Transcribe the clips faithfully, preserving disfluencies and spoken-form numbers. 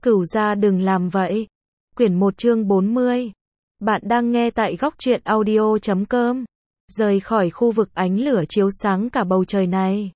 Cửu gia đừng làm vậy. Quyển một chương bốn mươi. Bạn đang nghe tại góc truyện audio chấm com. Rời khỏi khu vực ánh lửa chiếu sáng cả bầu trời này.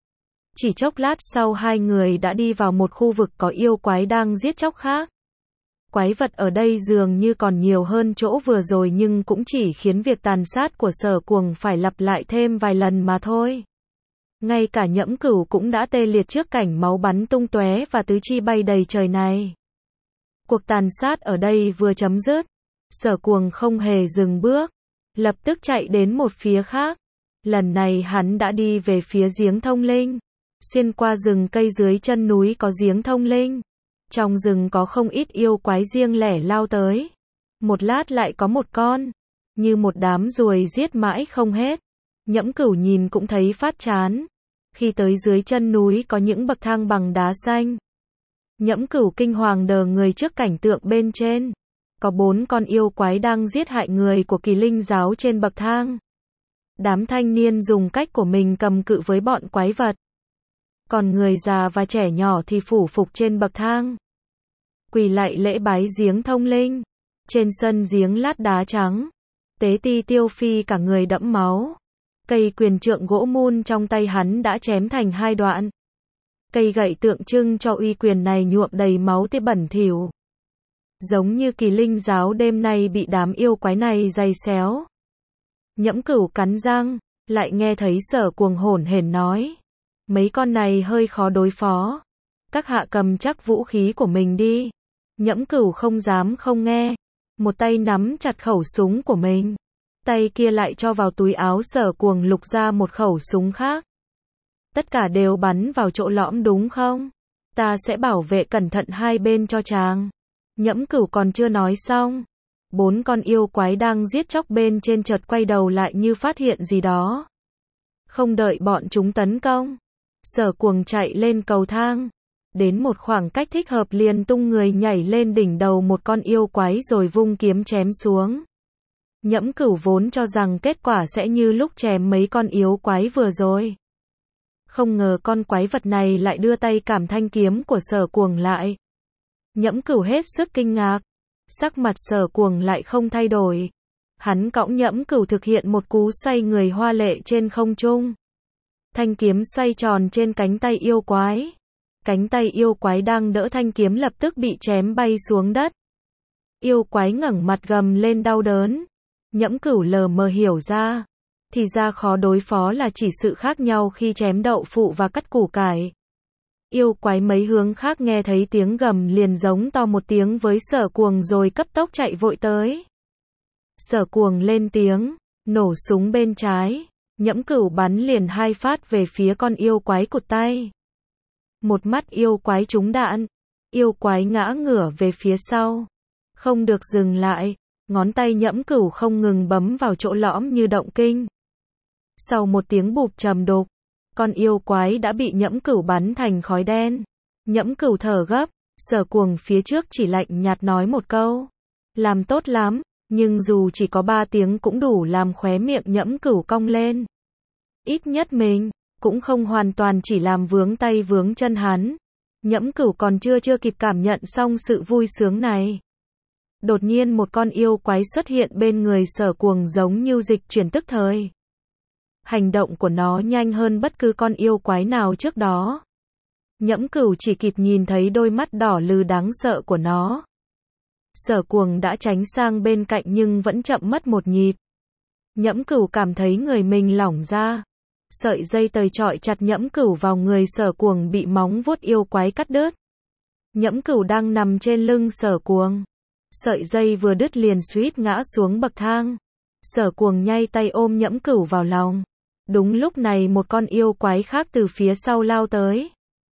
Chỉ chốc lát sau hai người đã đi vào một khu vực có yêu quái đang giết chóc khác. Quái vật ở đây dường như còn nhiều hơn chỗ vừa rồi nhưng cũng chỉ khiến việc tàn sát của Sở Cuồng phải lặp lại thêm vài lần mà thôi. Ngay cả Nhẫm Cửu cũng đã tê liệt trước cảnh máu bắn tung tóe và tứ chi bay đầy trời này. Cuộc tàn sát ở đây vừa chấm dứt, Sở Cuồng không hề dừng bước, lập tức chạy đến một phía khác. Lần này hắn đã đi về phía giếng thông linh. Xuyên qua rừng cây dưới chân núi có giếng thông linh. Trong rừng có không ít yêu quái riêng lẻ lao tới. Một lát lại có một con, như một đám ruồi giết mãi không hết. Nhẫm Cửu nhìn cũng thấy phát chán. Khi tới dưới chân núi có những bậc thang bằng đá xanh. Nhẫm Cửu kinh hoàng đờ người trước cảnh tượng bên trên. Có bốn con yêu quái đang giết hại người của Kỳ Linh giáo trên bậc thang. Đám thanh niên dùng cách của mình cầm cự với bọn quái vật. Còn người già và trẻ nhỏ thì phủ phục trên bậc thang. Quỳ lạy lễ bái giếng thông linh. Trên sân giếng lát đá trắng. Tế Ti Tiêu Phi cả người đẫm máu. Cây quyền trượng gỗ mun trong tay hắn đã chém thành hai đoạn. Cây gậy tượng trưng cho uy quyền này nhuộm đầy máu tươi bẩn thỉu. Giống như Kỳ Linh giáo đêm nay bị đám yêu quái này giày xéo. Nhẫm Cửu cắn răng, lại nghe thấy Sở Cuồng hổn hển nói. Mấy con này hơi khó đối phó. Các hạ cầm chắc vũ khí của mình đi. Nhẫm Cửu không dám không nghe. Một tay nắm chặt khẩu súng của mình. Tay kia lại cho vào túi áo Sở Cuồng lục ra một khẩu súng khác. Tất cả đều bắn vào chỗ lõm đúng không? Ta sẽ bảo vệ cẩn thận hai bên cho chàng. Nhẫm Cửu còn chưa nói xong. Bốn con yêu quái đang giết chóc bên trên chợt quay đầu lại như phát hiện gì đó. Không đợi bọn chúng tấn công. Sở Cuồng chạy lên cầu thang. Đến một khoảng cách thích hợp liền tung người nhảy lên đỉnh đầu một con yêu quái rồi vung kiếm chém xuống. Nhẫm Cửu vốn cho rằng kết quả sẽ như lúc chém mấy con yêu quái vừa rồi. Không ngờ con quái vật này lại đưa tay cảm thanh kiếm của Sở Cuồng lại. Nhẫm Cửu hết sức kinh ngạc. Sắc mặt Sở Cuồng lại không thay đổi. Hắn cõng Nhẫm Cửu thực hiện một cú xoay người hoa lệ trên không trung. Thanh kiếm xoay tròn trên cánh tay yêu quái. Cánh tay yêu quái đang đỡ thanh kiếm lập tức bị chém bay xuống đất. Yêu quái ngẩng mặt gầm lên đau đớn. Nhẫm Cửu lờ mờ hiểu ra. Thì ra khó đối phó là chỉ sự khác nhau khi chém đậu phụ và cắt củ cải. Yêu quái mấy hướng khác nghe thấy tiếng gầm liền giống to một tiếng với Sở Cuồng rồi cấp tốc chạy vội tới. Sở Cuồng lên tiếng, nổ súng bên trái. Nhẫm Cửu bắn liền hai phát về phía con yêu quái cụt tay. Một mắt yêu quái trúng đạn. Yêu quái ngã ngửa về phía sau. Không được dừng lại. Ngón tay Nhẫm Cửu không ngừng bấm vào chỗ lõm như động kinh. Sau một tiếng bụp trầm đục, con yêu quái đã bị Nhẫm Cửu bắn thành khói đen. Nhẫm Cửu thở gấp. Sở Cuồng phía trước chỉ lạnh nhạt nói một câu. Làm tốt lắm. Nhưng dù chỉ có ba tiếng cũng đủ làm khóe miệng Nhẫm Cửu cong lên. Ít nhất mình cũng không hoàn toàn chỉ làm vướng tay vướng chân hắn. Nhẫm Cửu còn chưa chưa kịp cảm nhận xong sự vui sướng này. Đột nhiên một con yêu quái xuất hiện bên người Sở Cuồng giống như dịch chuyển tức thời. Hành động của nó nhanh hơn bất cứ con yêu quái nào trước đó. Nhẫm Cửu chỉ kịp nhìn thấy đôi mắt đỏ lừ đáng sợ của nó. Sở Cuồng đã tránh sang bên cạnh nhưng vẫn chậm mất một nhịp. Nhẫm Cửu cảm thấy người mình lỏng ra. Sợi dây tời chọi chặt Nhẫm Cửu vào người Sở Cuồng bị móng vuốt yêu quái cắt đứt. Nhẫm Cửu đang nằm trên lưng Sở Cuồng. Sợi dây vừa đứt liền suýt ngã xuống bậc thang. Sở Cuồng nhay tay ôm Nhẫm Cửu vào lòng. Đúng lúc này một con yêu quái khác từ phía sau lao tới.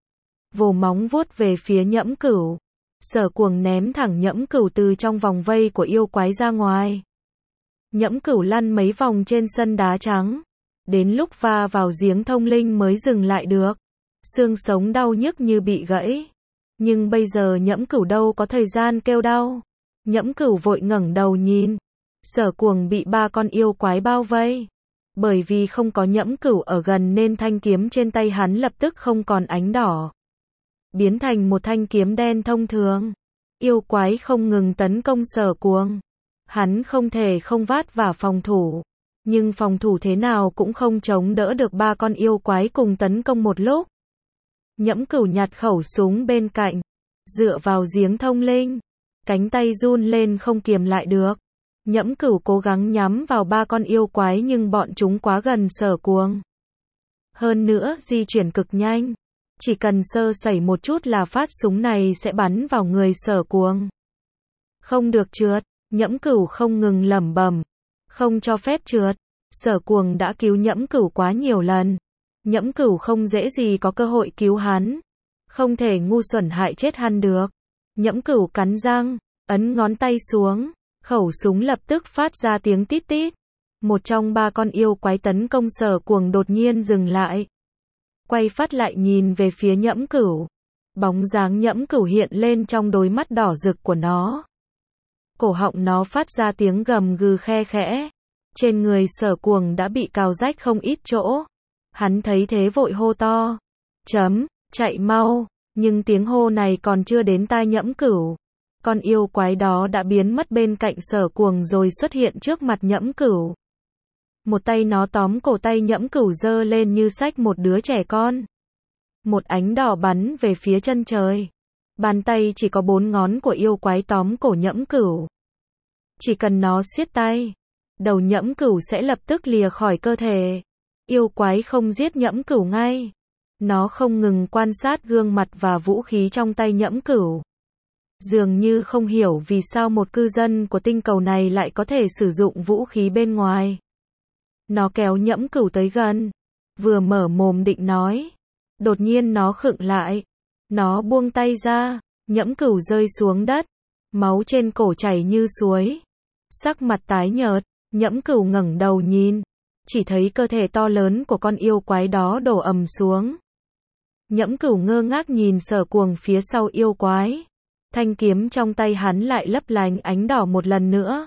Vồ móng vuốt về phía Nhẫm Cửu. Sở Cuồng ném thẳng Nhẫm Cửu từ trong vòng vây của yêu quái ra ngoài. Nhẫm Cửu lăn mấy vòng trên sân đá trắng. Đến lúc va vào giếng thông linh mới dừng lại được. Xương sống đau nhức như bị gãy. Nhưng bây giờ Nhẫm Cửu đâu có thời gian kêu đau. Nhẫm Cửu vội ngẩng đầu nhìn. Sở Cuồng bị ba con yêu quái bao vây. Bởi vì không có Nhẫm Cửu ở gần nên thanh kiếm trên tay hắn lập tức không còn ánh đỏ. biến thành một thanh kiếm đen thông thường. Yêu quái không ngừng tấn công Sở Cuồng. Hắn không thể không vát vả phòng thủ, nhưng phòng thủ thế nào cũng không chống đỡ được ba con yêu quái cùng tấn công một lúc. Nhẫm Cửu nhặt khẩu súng bên cạnh, dựa vào giếng thông linh, cánh tay run lên không kiềm lại được. Nhẫm Cửu cố gắng nhắm vào ba con yêu quái nhưng bọn chúng quá gần Sở Cuồng. Hơn nữa di chuyển cực nhanh, chỉ cần sơ sẩy một chút là phát súng này sẽ bắn vào người Sở Cuồng. Không được trượt, Nhẫm Cửu không ngừng lẩm bẩm, không cho phép trượt. Sở Cuồng đã cứu Nhẫm Cửu quá nhiều lần. Nhẫm Cửu không dễ gì có cơ hội cứu hắn, không thể ngu xuẩn hại chết hắn được. Nhẫm Cửu cắn răng, ấn ngón tay xuống, khẩu súng lập tức phát ra tiếng tít tít. Một trong ba con yêu quái tấn công Sở Cuồng đột nhiên dừng lại, quay phát lại nhìn về phía Nhẫm Cửu. Bóng dáng Nhẫm Cửu hiện lên trong đôi mắt đỏ rực của nó. Cổ họng nó phát ra tiếng gầm gừ khe khẽ. Trên người Sở Cuồng đã bị cào rách không ít chỗ. Hắn thấy thế vội hô to, chấm, chạy mau. Nhưng tiếng hô này còn chưa đến tai Nhẫm Cửu, con yêu quái đó đã biến mất bên cạnh Sở Cuồng rồi xuất hiện trước mặt Nhẫm Cửu. Một tay nó tóm cổ tay Nhẫm Cửu giơ lên như xách một đứa trẻ con. Một ánh đỏ bắn về phía chân trời. Bàn tay chỉ có bốn ngón của yêu quái tóm cổ Nhẫm Cửu. Chỉ cần nó siết tay, đầu Nhẫm Cửu sẽ lập tức lìa khỏi cơ thể. Yêu quái không giết Nhẫm Cửu ngay. Nó không ngừng quan sát gương mặt và vũ khí trong tay Nhẫm Cửu. Dường như không hiểu vì sao một cư dân của tinh cầu này lại có thể sử dụng vũ khí bên ngoài. Nó kéo Nhẫm Cửu tới gần, vừa mở mồm định nói, đột nhiên nó khựng lại. Nó buông tay ra, Nhẫm Cửu rơi xuống đất, máu trên cổ chảy như suối. Sắc mặt tái nhợt, Nhẫm Cửu ngẩng đầu nhìn, chỉ thấy cơ thể to lớn của con yêu quái đó đổ ầm xuống. Nhẫm Cửu ngơ ngác nhìn Sở Cuồng phía sau yêu quái. Thanh kiếm trong tay hắn lại lấp lánh ánh đỏ một lần nữa.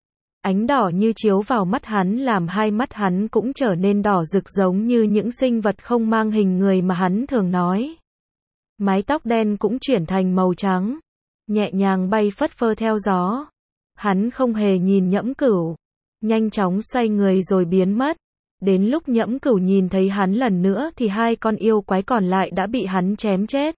Ánh đỏ như chiếu vào mắt hắn làm hai mắt hắn cũng trở nên đỏ rực giống như những sinh vật không mang hình người mà hắn thường nói. Mái tóc đen cũng chuyển thành màu trắng, nhẹ nhàng bay phất phơ theo gió. Hắn không hề nhìn Nhẫm Cửu, nhanh chóng xoay người rồi biến mất. Đến lúc Nhẫm Cửu nhìn thấy hắn lần nữa thì hai con yêu quái còn lại đã bị hắn chém chết.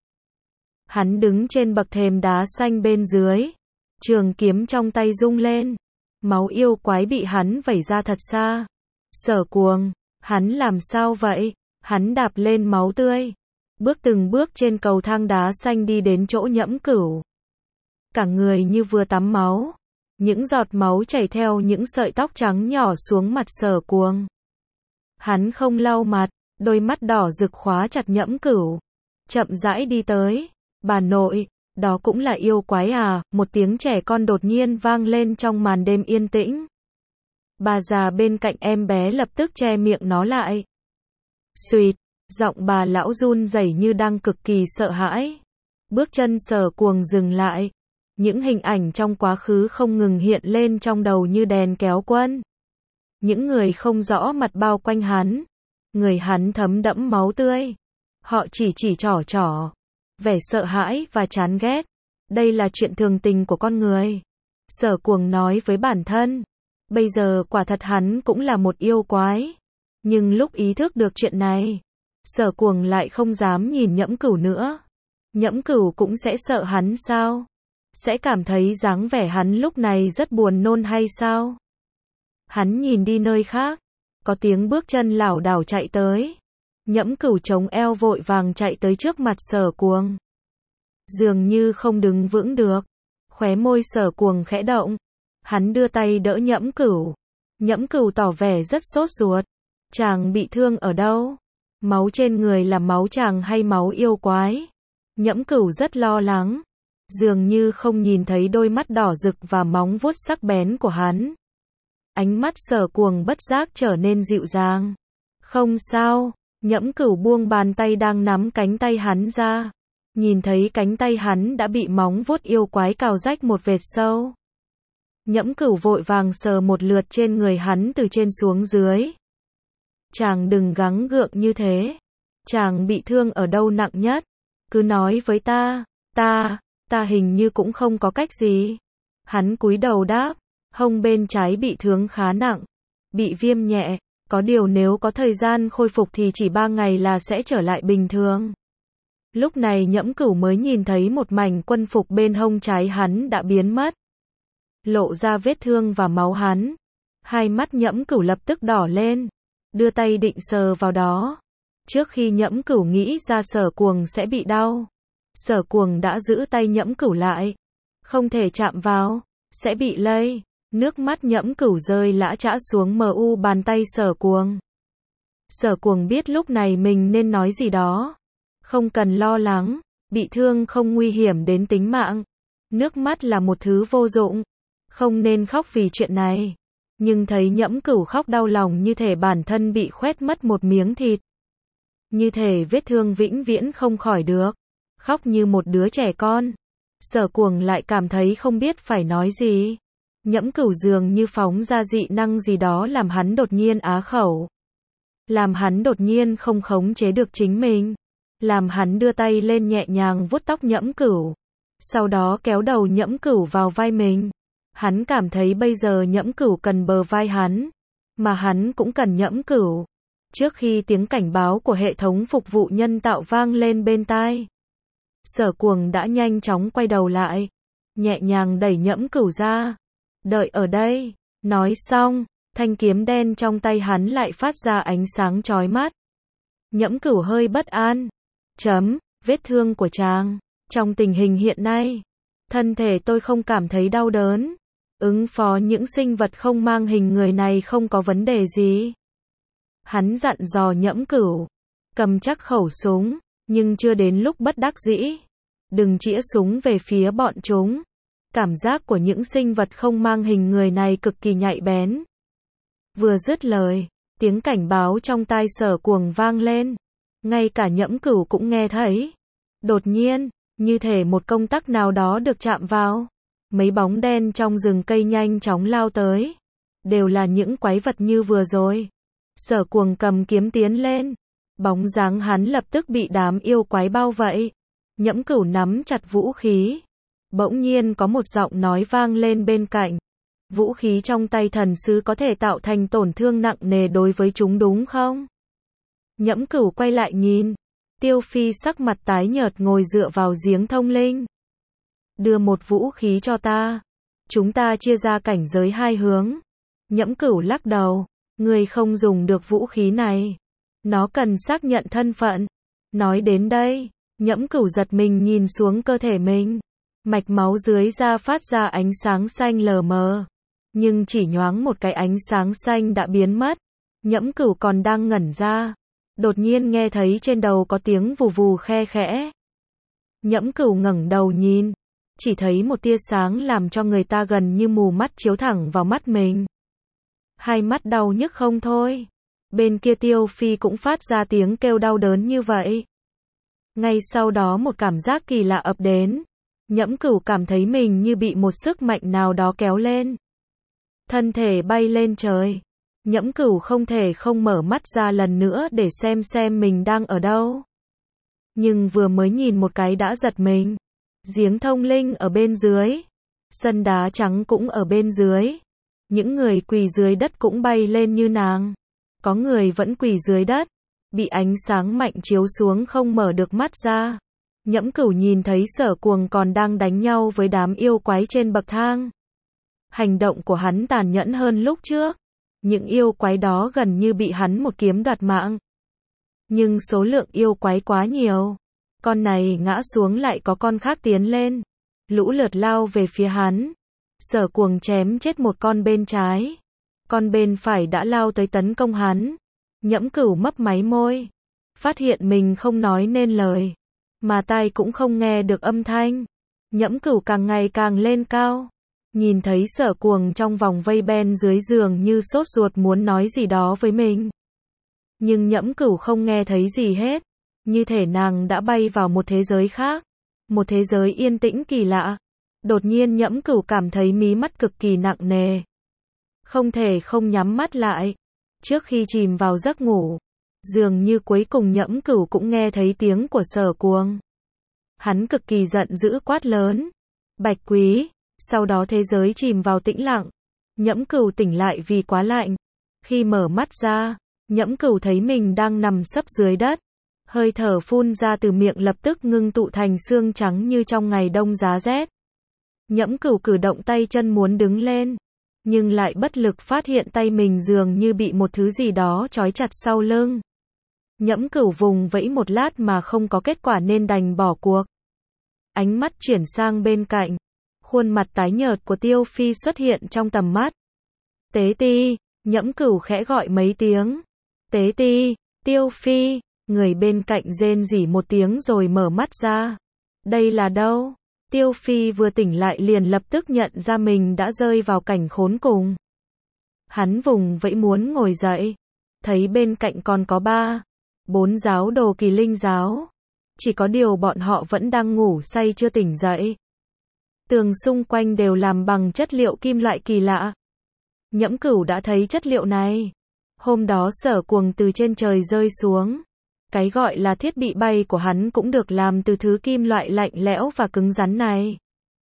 Hắn đứng trên bậc thềm đá xanh bên dưới, trường kiếm trong tay rung lên, máu yêu quái bị hắn vẩy ra thật xa. Sở Cuồng, hắn làm sao vậy? Hắn đạp lên máu tươi, bước từng bước trên cầu thang đá xanh đi đến chỗ Nhẫm Cửu. Cả người như vừa tắm máu, những giọt máu chảy theo những sợi tóc trắng nhỏ xuống mặt Sở Cuồng. Hắn không lau mặt, đôi mắt đỏ rực khóa chặt Nhẫm Cửu, chậm rãi đi tới. Bà nội, đó cũng là yêu quái à? Một tiếng trẻ con đột nhiên vang lên trong màn đêm yên tĩnh. Bà già bên cạnh em bé lập tức che miệng nó lại. Xuỵt, giọng bà lão run rẩy như đang cực kỳ sợ hãi. Bước chân Sở Cuồng dừng lại. Những hình ảnh trong quá khứ không ngừng hiện lên trong đầu như đèn kéo quân. Những người không rõ mặt bao quanh hắn. Người hắn thấm đẫm máu tươi. Họ chỉ chỉ trỏ trỏ. Vẻ sợ hãi và chán ghét. Đây là chuyện thường tình của con người. Sở Cuồng nói với bản thân. Bây giờ quả thật hắn cũng là một yêu quái. Nhưng lúc ý thức được chuyện này, Sở Cuồng lại không dám nhìn Nhẫm Cửu nữa. Nhẫm Cửu cũng sẽ sợ hắn sao? Sẽ cảm thấy dáng vẻ hắn lúc này rất buồn nôn hay sao? Hắn nhìn đi nơi khác. Có tiếng bước chân lảo đảo chạy tới. Nhẫm Cửu chống eo vội vàng chạy tới trước mặt Sở Cuồng. Dường như không đứng vững được. Khóe môi Sở Cuồng khẽ động. Hắn đưa tay đỡ Nhẫm Cửu. Nhẫm Cửu tỏ vẻ rất sốt ruột. Chàng bị thương ở đâu? Máu trên người là máu chàng hay máu yêu quái? Nhẫm Cửu rất lo lắng. Dường như không nhìn thấy đôi mắt đỏ rực và móng vuốt sắc bén của hắn. Ánh mắt Sở Cuồng bất giác trở nên dịu dàng. Không sao. Nhẫm Cửu buông bàn tay đang nắm cánh tay hắn ra. Nhìn thấy cánh tay hắn đã bị móng vuốt yêu quái cào rách một vệt sâu. Nhẫm Cửu vội vàng sờ một lượt trên người hắn từ trên xuống dưới. Chàng đừng gắng gượng như thế. Chàng bị thương ở đâu nặng nhất? cứ nói với ta, ta, ta hình như cũng không có cách gì. Hắn cúi đầu đáp, hông bên trái bị thương khá nặng, bị viêm nhẹ, có điều nếu có thời gian khôi phục thì chỉ ba ngày là sẽ trở lại bình thường. Lúc này Nhẫm Cửu mới nhìn thấy một mảnh quân phục bên hông trái hắn đã biến mất, lộ ra vết thương và máu hắn. Hai mắt Nhẫm Cửu lập tức đỏ lên, đưa tay định sờ vào đó. Trước khi Nhẫm Cửu nghĩ ra Sở Cuồng sẽ bị đau, Sở Cuồng đã giữ tay Nhẫm Cửu lại. Không thể chạm vào, sẽ bị lây. Nước mắt Nhẫm Cửu rơi lã chã xuống mu bàn tay Sở Cuồng. Sở Cuồng biết lúc này mình nên nói gì đó. Không cần lo lắng, bị thương không nguy hiểm đến tính mạng. Nước mắt là một thứ vô dụng, không nên khóc vì chuyện này. Nhưng thấy Nhẫm Cửu khóc đau lòng như thể bản thân bị khoét mất một miếng thịt. Như thể vết thương vĩnh viễn không khỏi được. Khóc như một đứa trẻ con. Sở Cuồng lại cảm thấy không biết phải nói gì. Nhẫm Cửu dường như phóng ra dị năng gì đó làm hắn đột nhiên á khẩu. Làm hắn đột nhiên không khống chế được chính mình. Làm hắn đưa tay lên nhẹ nhàng vuốt tóc Nhẫm Cửu. Sau đó kéo đầu Nhẫm Cửu vào vai mình. Hắn cảm thấy bây giờ Nhẫm Cửu cần bờ vai hắn. Mà hắn cũng cần Nhẫm Cửu. Trước khi tiếng cảnh báo của hệ thống phục vụ nhân tạo vang lên bên tai, Sở Cuồng đã nhanh chóng quay đầu lại, nhẹ nhàng đẩy Nhẫm Cửu ra. Đợi ở đây. Nói xong, thanh kiếm đen trong tay hắn lại phát ra ánh sáng chói mắt. Nhẫm Cửu hơi bất an. Chấm, vết thương của chàng. Trong tình hình hiện nay, thân thể tôi không cảm thấy đau đớn. Ứng phó những sinh vật không mang hình người này không có vấn đề gì. Hắn dặn dò Nhẫm Cửu, cầm chắc khẩu súng, nhưng chưa đến lúc bất đắc dĩ. Đừng chĩa súng về phía bọn chúng. Cảm giác của những sinh vật không mang hình người này cực kỳ nhạy bén. Vừa dứt lời, tiếng cảnh báo trong tai Sở Cuồng vang lên. Ngay cả Nhẫm Cửu cũng nghe thấy. Đột nhiên, như thể một công tắc nào đó được chạm vào. Mấy bóng đen trong rừng cây nhanh chóng lao tới. Đều là những quái vật như vừa rồi. Sở Cuồng cầm kiếm tiến lên. Bóng dáng hắn lập tức bị đám yêu quái bao vây. Nhẫm Cửu nắm chặt vũ khí. Bỗng nhiên có một giọng nói vang lên bên cạnh. Vũ khí trong tay thần sứ có thể tạo thành tổn thương nặng nề đối với chúng đúng không? Nhẫm Cửu quay lại nhìn. Tiêu Phi sắc mặt tái nhợt ngồi dựa vào giếng thông linh. Đưa một vũ khí cho ta. Chúng ta chia ra cảnh giới hai hướng. Nhẫm Cửu lắc đầu. Người không dùng được vũ khí này. Nó cần xác nhận thân phận. Nói đến đây, Nhẫm Cửu giật mình nhìn xuống cơ thể mình. Mạch máu dưới da phát ra ánh sáng xanh lờ mờ. Nhưng chỉ nhoáng một cái ánh sáng xanh đã biến mất. Nhẫm Cửu còn đang ngẩn ra. Đột nhiên nghe thấy trên đầu có tiếng vù vù khe khẽ. Nhẫm Cửu ngẩng đầu nhìn. Chỉ thấy một tia sáng làm cho người ta gần như mù mắt chiếu thẳng vào mắt mình. Hai mắt đau nhức không thôi. Bên kia Tiêu Phi cũng phát ra tiếng kêu đau đớn như vậy. Ngay sau đó một cảm giác kỳ lạ ập đến. Nhẫm Cửu cảm thấy mình như bị một sức mạnh nào đó kéo lên. Thân thể bay lên trời. Nhẫm Cửu không thể không mở mắt ra lần nữa để xem xem mình đang ở đâu. Nhưng vừa mới nhìn một cái đã giật mình. Giếng thông linh ở bên dưới. Sân đá trắng cũng ở bên dưới. Những người quỳ dưới đất cũng bay lên như nàng. Có người vẫn quỳ dưới đất. Bị ánh sáng mạnh chiếu xuống không mở được mắt ra. Nhẫm Cửu nhìn thấy Sở Cuồng còn đang đánh nhau với đám yêu quái trên bậc thang. Hành động của hắn tàn nhẫn hơn lúc trước. Những yêu quái đó gần như bị hắn một kiếm đoạt mạng. Nhưng số lượng yêu quái quá nhiều. Con này ngã xuống lại có con khác tiến lên. Lũ lượt lao về phía hắn. Sở Cuồng chém chết một con bên trái. Con bên phải đã lao tới tấn công hắn. Nhẫm Cửu mấp máy môi. Phát hiện mình không nói nên lời. Mà tai cũng không nghe được âm thanh. Nhẫm Cửu càng ngày càng lên cao. Nhìn thấy Sở Cuồng trong vòng vây ben dưới giường như sốt ruột muốn nói gì đó với mình. Nhưng Nhẫm Cửu không nghe thấy gì hết. Như thể nàng đã bay vào một thế giới khác. Một thế giới yên tĩnh kỳ lạ. Đột nhiên Nhẫm Cửu cảm thấy mí mắt cực kỳ nặng nề. Không thể không nhắm mắt lại. Trước khi chìm vào giấc ngủ, dường như cuối cùng Nhẫm Cửu cũng nghe thấy tiếng của Sở Cuồng. Hắn cực kỳ giận dữ quát lớn. Bạch Quý, sau đó thế giới chìm vào tĩnh lặng. Nhẫm Cửu tỉnh lại vì quá lạnh. Khi mở mắt ra, Nhẫm Cửu thấy mình đang nằm sấp dưới đất. Hơi thở phun ra từ miệng lập tức ngưng tụ thành xương trắng như trong ngày đông giá rét. Nhẫm Cửu cử động tay chân muốn đứng lên, nhưng lại bất lực phát hiện tay mình dường như bị một thứ gì đó trói chặt sau lưng. Nhẫm Cửu vùng vẫy một lát mà không có kết quả nên đành bỏ cuộc. Ánh mắt chuyển sang bên cạnh, khuôn mặt tái nhợt của Tiêu Phi xuất hiện trong tầm mắt. Tế Ti, Nhẫm Cửu khẽ gọi mấy tiếng. Tế Ti, Tiêu Phi, người bên cạnh rên rỉ một tiếng rồi mở mắt ra. Đây là đâu? Tiêu Phi vừa tỉnh lại liền lập tức nhận ra mình đã rơi vào cảnh khốn cùng. Hắn vùng vẫy muốn ngồi dậy, thấy bên cạnh còn có ba, bốn giáo đồ Kỳ Linh giáo. Chỉ có điều bọn họ vẫn đang ngủ say chưa tỉnh dậy. Tường xung quanh đều làm bằng chất liệu kim loại kỳ lạ. Nhẫm Cửu đã thấy chất liệu này. Hôm đó Sở Cuồng từ trên trời rơi xuống. Cái gọi là thiết bị bay của hắn cũng được làm từ thứ kim loại lạnh lẽo và cứng rắn này.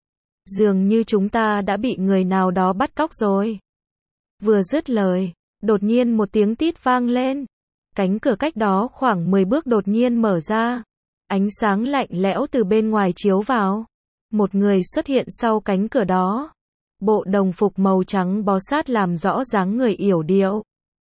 Dường như chúng ta đã bị người nào đó bắt cóc rồi. Vừa dứt lời, đột nhiên một tiếng tít vang lên. Cánh cửa cách đó khoảng mười bước đột nhiên mở ra. Ánh sáng lạnh lẽo từ bên ngoài chiếu vào. Một người xuất hiện sau cánh cửa đó. Bộ đồng phục màu trắng bó sát làm rõ dáng người yểu điệu.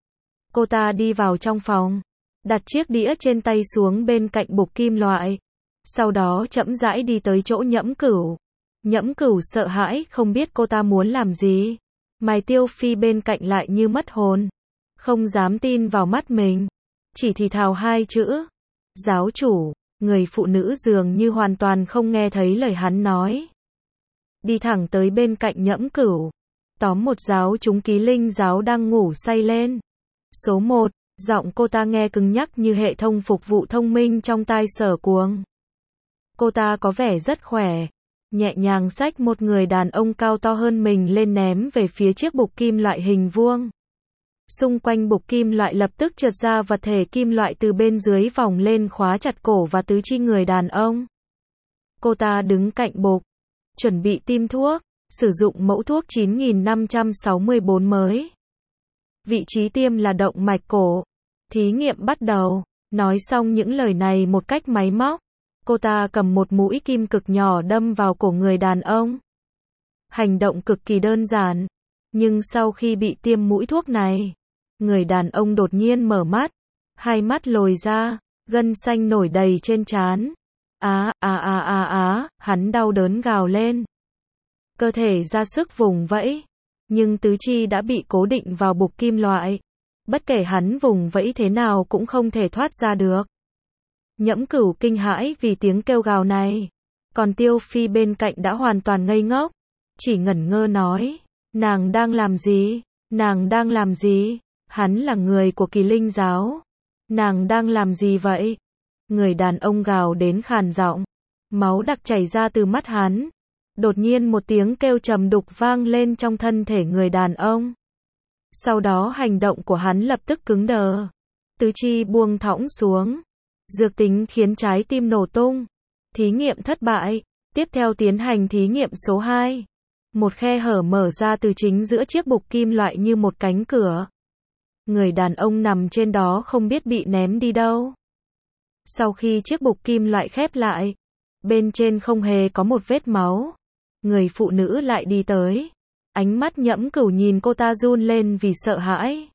Cô ta đi vào trong phòng, đặt chiếc đĩa trên tay xuống bên cạnh bục kim loại. Sau đó chậm rãi đi tới chỗ Nhẫm Cửu. Nhẫm Cửu sợ hãi không biết cô ta muốn làm gì. Mai Tiêu Phi bên cạnh lại như mất hồn. Không dám tin vào mắt mình. Chỉ thì thào hai chữ. Giáo chủ. Người phụ nữ dường như hoàn toàn không nghe thấy lời hắn nói. Đi thẳng tới bên cạnh Nhẫm Cửu. Tóm một giáo chúng Kỳ Linh giáo đang ngủ say lên. Số một, giọng cô ta nghe cứng nhắc như hệ thống phục vụ thông minh trong tai Sở Cuồng. Cô ta có vẻ rất khỏe. Nhẹ nhàng xách một người đàn ông cao to hơn mình lên ném về phía chiếc bục kim loại hình vuông. Xung quanh bục kim loại lập tức trượt ra vật thể kim loại từ bên dưới vòng lên khóa chặt cổ và tứ chi người đàn ông. Cô ta đứng cạnh bục, chuẩn bị tiêm thuốc, sử dụng mẫu thuốc chín nghìn năm trăm sáu mươi tư mới. Vị trí tiêm là động mạch cổ. Thí nghiệm bắt đầu. Nói xong những lời này một cách máy móc. Cô ta cầm một mũi kim cực nhỏ đâm vào cổ người đàn ông. Hành động cực kỳ đơn giản. Nhưng sau khi bị tiêm mũi thuốc này, người đàn ông đột nhiên mở mắt. Hai mắt lồi ra, gân xanh nổi đầy trên trán. Á, á á á á, hắn đau đớn gào lên. Cơ thể ra sức vùng vẫy. Nhưng tứ chi đã bị cố định vào bục kim loại. Bất kể hắn vùng vẫy thế nào cũng không thể thoát ra được. Nhẫm Cửu kinh hãi vì tiếng kêu gào này. Còn Tiêu Phi bên cạnh đã hoàn toàn ngây ngốc. Chỉ ngẩn ngơ nói. Nàng đang làm gì? Nàng đang làm gì? Hắn là người của Kỳ Linh giáo. Nàng đang làm gì vậy? Người đàn ông gào đến khàn giọng. Máu đặc chảy ra từ mắt hắn. Đột nhiên một tiếng kêu trầm đục vang lên trong thân thể người đàn ông. Sau đó hành động của hắn lập tức cứng đờ. Tứ chi buông thõng xuống. Dược tính khiến trái tim nổ tung. Thí nghiệm thất bại. Tiếp theo tiến hành thí nghiệm số hai. Một khe hở mở ra từ chính giữa chiếc bục kim loại như một cánh cửa. Người đàn ông nằm trên đó không biết bị ném đi đâu. Sau khi chiếc bục kim loại khép lại, bên trên không hề có một vết máu. Người phụ nữ lại đi tới. Ánh mắt Nhẫm Cửu nhìn cô ta run lên vì sợ hãi.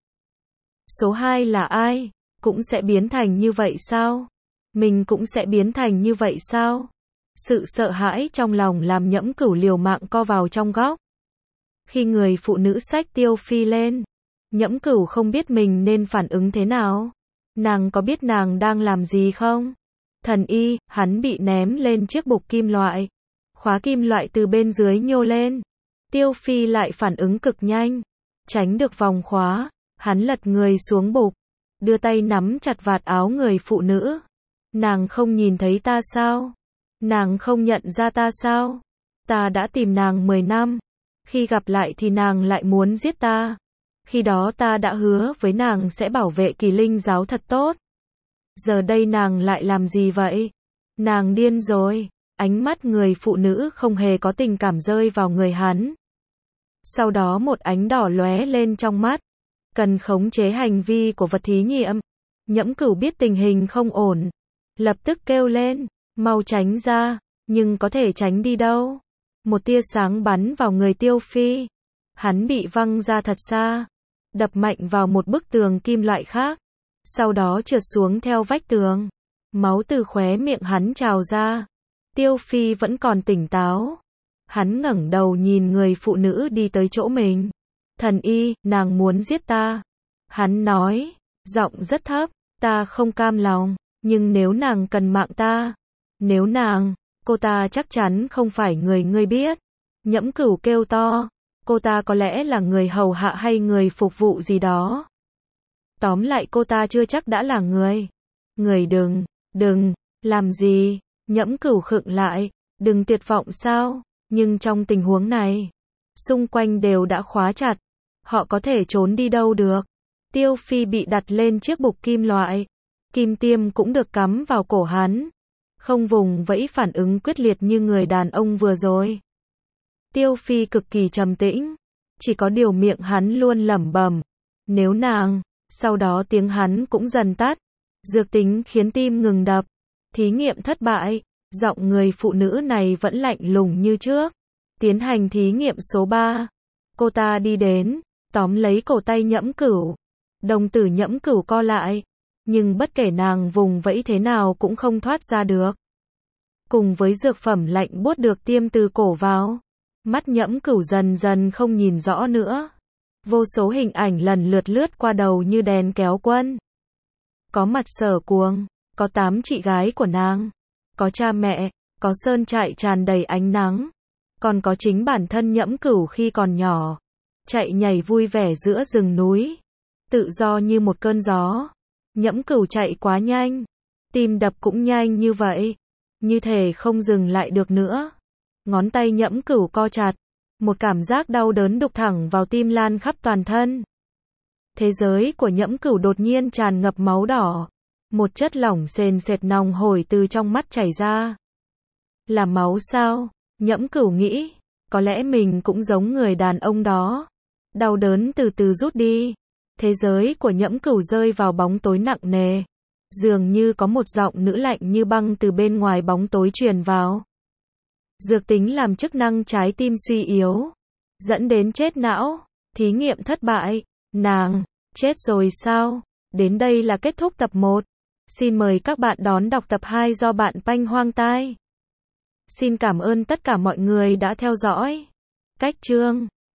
Số hai là ai? Cũng sẽ biến thành như vậy sao? Mình cũng sẽ biến thành như vậy sao? Sự sợ hãi trong lòng làm Nhẫm Cửu liều mạng co vào trong góc. Khi người phụ nữ xách Tiêu Phi lên, Nhẫm Cửu không biết mình nên phản ứng thế nào. Nàng có biết nàng đang làm gì không? Thần y, hắn bị ném lên chiếc bục kim loại. Khóa kim loại từ bên dưới nhô lên. Tiêu Phi lại phản ứng cực nhanh. Tránh được vòng khóa, hắn lật người xuống bục. Đưa tay nắm chặt vạt áo người phụ nữ. Nàng không nhìn thấy ta sao? Nàng không nhận ra ta sao? Ta đã tìm nàng mười năm. Khi gặp lại thì nàng lại muốn giết ta. Khi đó ta đã hứa với nàng sẽ bảo vệ Kỳ Linh giáo thật tốt. Giờ đây nàng lại làm gì vậy? Nàng điên rồi. Ánh mắt người phụ nữ không hề có tình cảm rơi vào người hắn. Sau đó một ánh đỏ lóe lên trong mắt. Cần khống chế hành vi của vật thí nghiệm. Nhẫm Cửu biết tình hình không ổn. Lập tức kêu lên, mau tránh ra, nhưng có thể tránh đi đâu. Một tia sáng bắn vào người Tiêu Phi. Hắn bị văng ra thật xa, đập mạnh vào một bức tường kim loại khác. Sau đó trượt xuống theo vách tường. Máu từ khóe miệng hắn trào ra. Tiêu Phi vẫn còn tỉnh táo. Hắn ngẩng đầu nhìn người phụ nữ đi tới chỗ mình. Thần y, nàng muốn giết ta. Hắn nói, giọng rất thấp, ta không cam lòng, nhưng nếu nàng cần mạng ta, nếu nàng, cô ta chắc chắn không phải người ngươi biết. Nhẫm Cửu kêu to, cô ta có lẽ là người hầu hạ hay người phục vụ gì đó. Tóm lại cô ta chưa chắc đã là người. Người đừng, đừng, làm gì, Nhẫm Cửu khựng lại, đừng tuyệt vọng sao, nhưng trong tình huống này, xung quanh đều đã khóa chặt, họ có thể trốn đi đâu được. Tiêu Phi bị đặt lên chiếc bục kim loại, kim tiêm cũng được cắm vào cổ hắn, không vùng vẫy phản ứng quyết liệt như người đàn ông vừa rồi. Tiêu Phi cực kỳ trầm tĩnh, chỉ có điều miệng hắn luôn lẩm bẩm, nếu nàng, sau đó tiếng hắn cũng dần tắt, dược tính khiến tim ngừng đập, thí nghiệm thất bại, giọng người phụ nữ này vẫn lạnh lùng như trước, tiến hành thí nghiệm số ba, cô ta đi đến, tóm lấy cổ tay Nhẫm Cửu, đồng tử Nhẫm Cửu co lại, nhưng bất kể nàng vùng vẫy thế nào cũng không thoát ra được. Cùng với dược phẩm lạnh buốt được tiêm từ cổ vào, mắt Nhẫm Cửu dần dần không nhìn rõ nữa. Vô số hình ảnh lần lượt lướt qua đầu như đèn kéo quân. Có mặt Sở Cuồng, có tám chị gái của nàng, có cha mẹ, có sơn trại tràn đầy ánh nắng, còn có chính bản thân Nhẫm Cửu khi còn nhỏ, chạy nhảy vui vẻ giữa rừng núi, tự do như một cơn gió. Nhẫm Cửu chạy quá nhanh, tim đập cũng nhanh như vậy, như thể không dừng lại được nữa. Ngón tay Nhẫm Cửu co chặt, một cảm giác đau đớn đục thẳng vào tim lan khắp toàn thân. Thế giới của Nhẫm Cửu đột nhiên tràn ngập máu đỏ, một chất lỏng sền sệt nòng hổi từ trong mắt chảy ra. Là máu sao? Nhẫm Cửu nghĩ, có lẽ mình cũng giống người đàn ông đó. Đau đớn từ từ rút đi. Thế giới của Nhẫm Cửu rơi vào bóng tối nặng nề. Dường như có một giọng nữ lạnh như băng từ bên ngoài bóng tối truyền vào. Dược tính làm chức năng trái tim suy yếu, dẫn đến chết não, thí nghiệm thất bại, nàng, chết rồi sao? Đến đây là kết thúc tập một. Xin mời các bạn đón đọc tập hai do bạn Panh Hoang Tai. Xin cảm ơn tất cả mọi người đã theo dõi. Cách chương